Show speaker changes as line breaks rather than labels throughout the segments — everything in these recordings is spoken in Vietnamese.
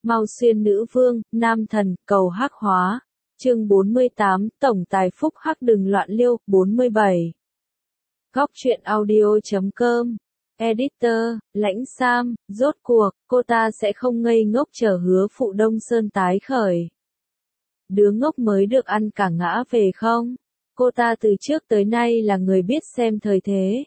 Mao Xuyên nữ vương, nam thần, cầu hắc hóa. Chương 48, tổng tài phúc hắc đừng loạn liêu, 47. Góc truyện audio.com. Editor, Lãnh Sam, rốt cuộc, cô ta sẽ không ngây ngốc chờ Hứa Phụ Đông Sơn tái khởi. Đứa ngốc mới được ăn cả ngã về không? Cô ta từ trước tới nay là người biết xem thời thế.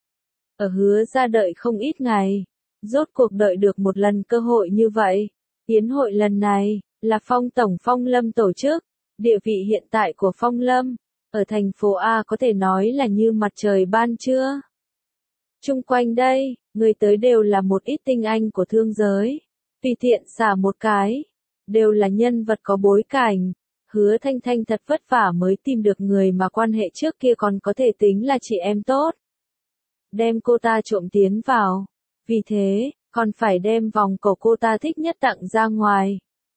Ở Hứa ra đợi không ít ngày. Rốt cuộc đợi được một lần cơ hội như vậy. Yến hội lần này, là Phong Tổng Phong Lâm tổ chức. Địa vị hiện tại của Phong Lâm, ở thành phố A có thể nói là như mặt trời ban trưa. Chung quanh đây, người tới đều là một ít tinh anh của thương giới. Tùy tiện xả một cái, đều là nhân vật có bối cảnh. Hứa Thanh Thanh thật vất vả mới tìm được người mà quan hệ trước kia còn có thể tính là chị em tốt. Đem cô ta trộm tiến vào. Vì thế, còn phải đem vòng cổ cô ta thích nhất tặng ra ngoài.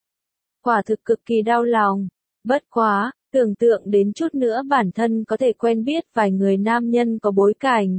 Quả thực cực kỳ đau lòng. Bất quá, tưởng tượng đến chút nữa bản thân có thể quen biết vài người nam nhân có bối cảnh.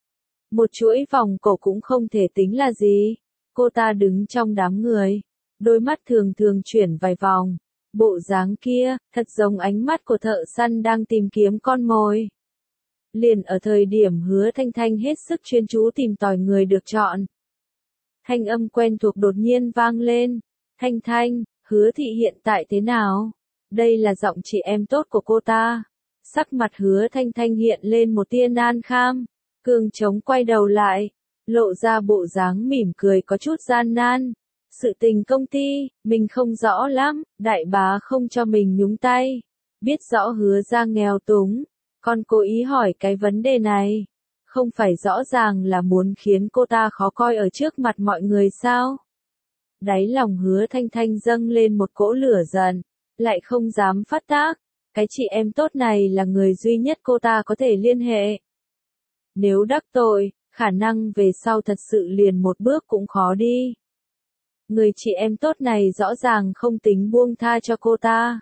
Một chuỗi vòng cổ cũng không thể tính là gì. Cô ta đứng trong đám người. Đôi mắt thường thường chuyển vài vòng. Bộ dáng kia, thật giống ánh mắt của thợ săn đang tìm kiếm con mồi. Liền ở thời điểm Hứa Thanh Thanh hết sức chuyên chú tìm tòi người được chọn. Thanh âm quen thuộc đột nhiên vang lên. Thanh Thanh, Hứa thị hiện tại thế nào? Đây là giọng chị em tốt của cô ta. Sắc mặt Hứa Thanh Thanh hiện lên một tia nan kham. Cương trống quay đầu lại. Lộ ra bộ dáng mỉm cười có chút gian nan. Sự tình công ty, mình không rõ lắm. Đại bá không cho mình nhúng tay. Biết rõ Hứa ra nghèo túng. Còn cố ý hỏi cái vấn đề này. Không phải rõ ràng là muốn khiến cô ta khó coi ở trước mặt mọi người sao? Đáy lòng Hứa Thanh Thanh dâng lên một cỗ lửa giận. Lại không dám phát tác. Cái chị em tốt này là người duy nhất cô ta có thể liên hệ. Nếu đắc tội, khả năng về sau thật sự liền một bước cũng khó đi. Người chị em tốt này rõ ràng không tính buông tha cho cô ta.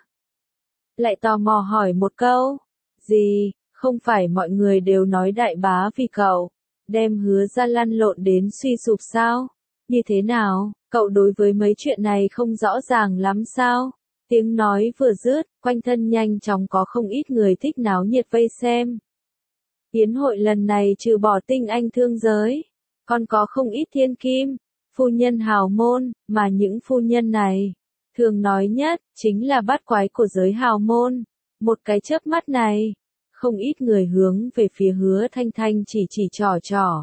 Lại tò mò hỏi một câu. Gì, không phải mọi người đều nói đại bá vì cậu, đem Hứa ra lăn lộn đến suy sụp sao? Như thế nào, cậu đối với mấy chuyện này không rõ ràng lắm sao? Tiếng nói vừa dứt, quanh thân nhanh chóng có không ít người thích náo nhiệt vây xem. Yến hội lần này trừ bỏ tinh anh thương giới, còn có không ít thiên kim, phu nhân hào môn, mà những phu nhân này, thường nói nhất, chính là bát quái của giới hào môn. Một cái chớp mắt này, không ít người hướng về phía Hứa Thanh Thanh chỉ trỏ.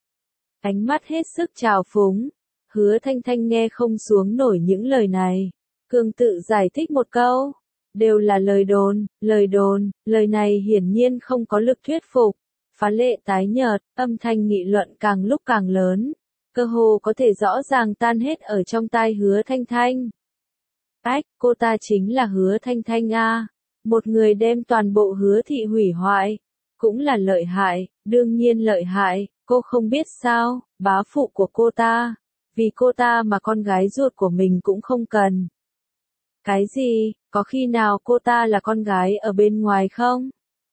Ánh mắt hết sức trào phúng. Hứa Thanh Thanh nghe không xuống nổi những lời này. Cương tự giải thích một câu. Đều là lời đồn, lời này hiển nhiên không có lực thuyết phục. Phá lệ tái nhợt, âm thanh nghị luận càng lúc càng lớn. Cơ hồ có thể rõ ràng tan hết ở trong tai Hứa Thanh Thanh. Ách, cô ta chính là Hứa Thanh Thanh a. Một người đem toàn bộ Hứa thị hủy hoại. Cũng là lợi hại, đương nhiên lợi hại, cô không biết sao, bá phụ của cô ta. Vì cô ta mà con gái ruột của mình cũng không cần. Cái gì, có khi nào cô ta là con gái ở bên ngoài không?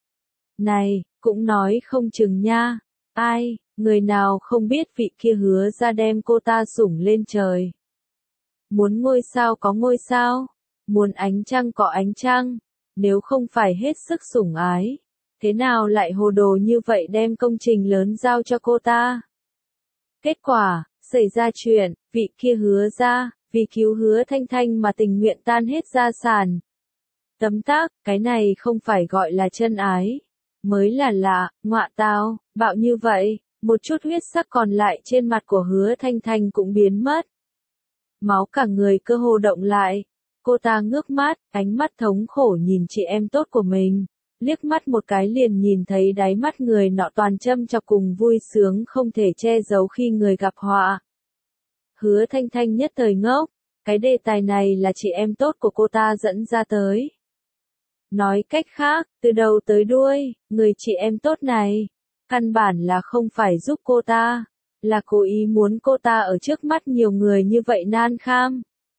Này, cũng nói không chừng nha. Ai, người nào không biết vị kia Hứa ra đem cô ta sủng lên trời. Muốn ngôi sao có ngôi sao, muốn ánh trăng có ánh trăng. Nếu không phải hết sức sủng ái, thế nào lại hồ đồ như vậy đem công trình lớn giao cho cô ta? Kết quả, xảy ra chuyện, vị kia Hứa ra, vì cứu Hứa Thanh Thanh mà tình nguyện tan hết gia sản. Tấm tắc, cái này không phải gọi là chân ái. Mới là lạ, ngọa tao, bạo như vậy, một chút huyết sắc còn lại trên mặt của Hứa Thanh Thanh cũng biến mất. Máu cả người cơ hồ động lại. Cô ta ngước mắt, ánh mắt thống khổ nhìn chị em tốt của mình. Liếc mắt một cái liền nhìn thấy đáy mắt người nọ toàn châm chọc cùng vui sướng không thể che giấu khi người gặp họa. Hứa Thanh Thanh nhất thời ngốc. Cái đề tài này là chị em tốt của cô ta dẫn ra tới. Nói cách khác, từ đầu tới đuôi, người chị em tốt này, căn bản là không phải giúp cô ta, là cố ý muốn cô ta ở trước mắt nhiều người như vậy nan kham.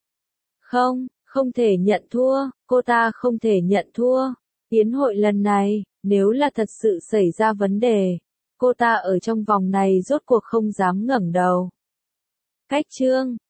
Không thể nhận thua, cô ta không thể nhận thua. Yến hội lần này, nếu là thật sự xảy ra vấn đề, cô ta ở trong vòng này rốt cuộc không dám ngẩng đầu. Cách chương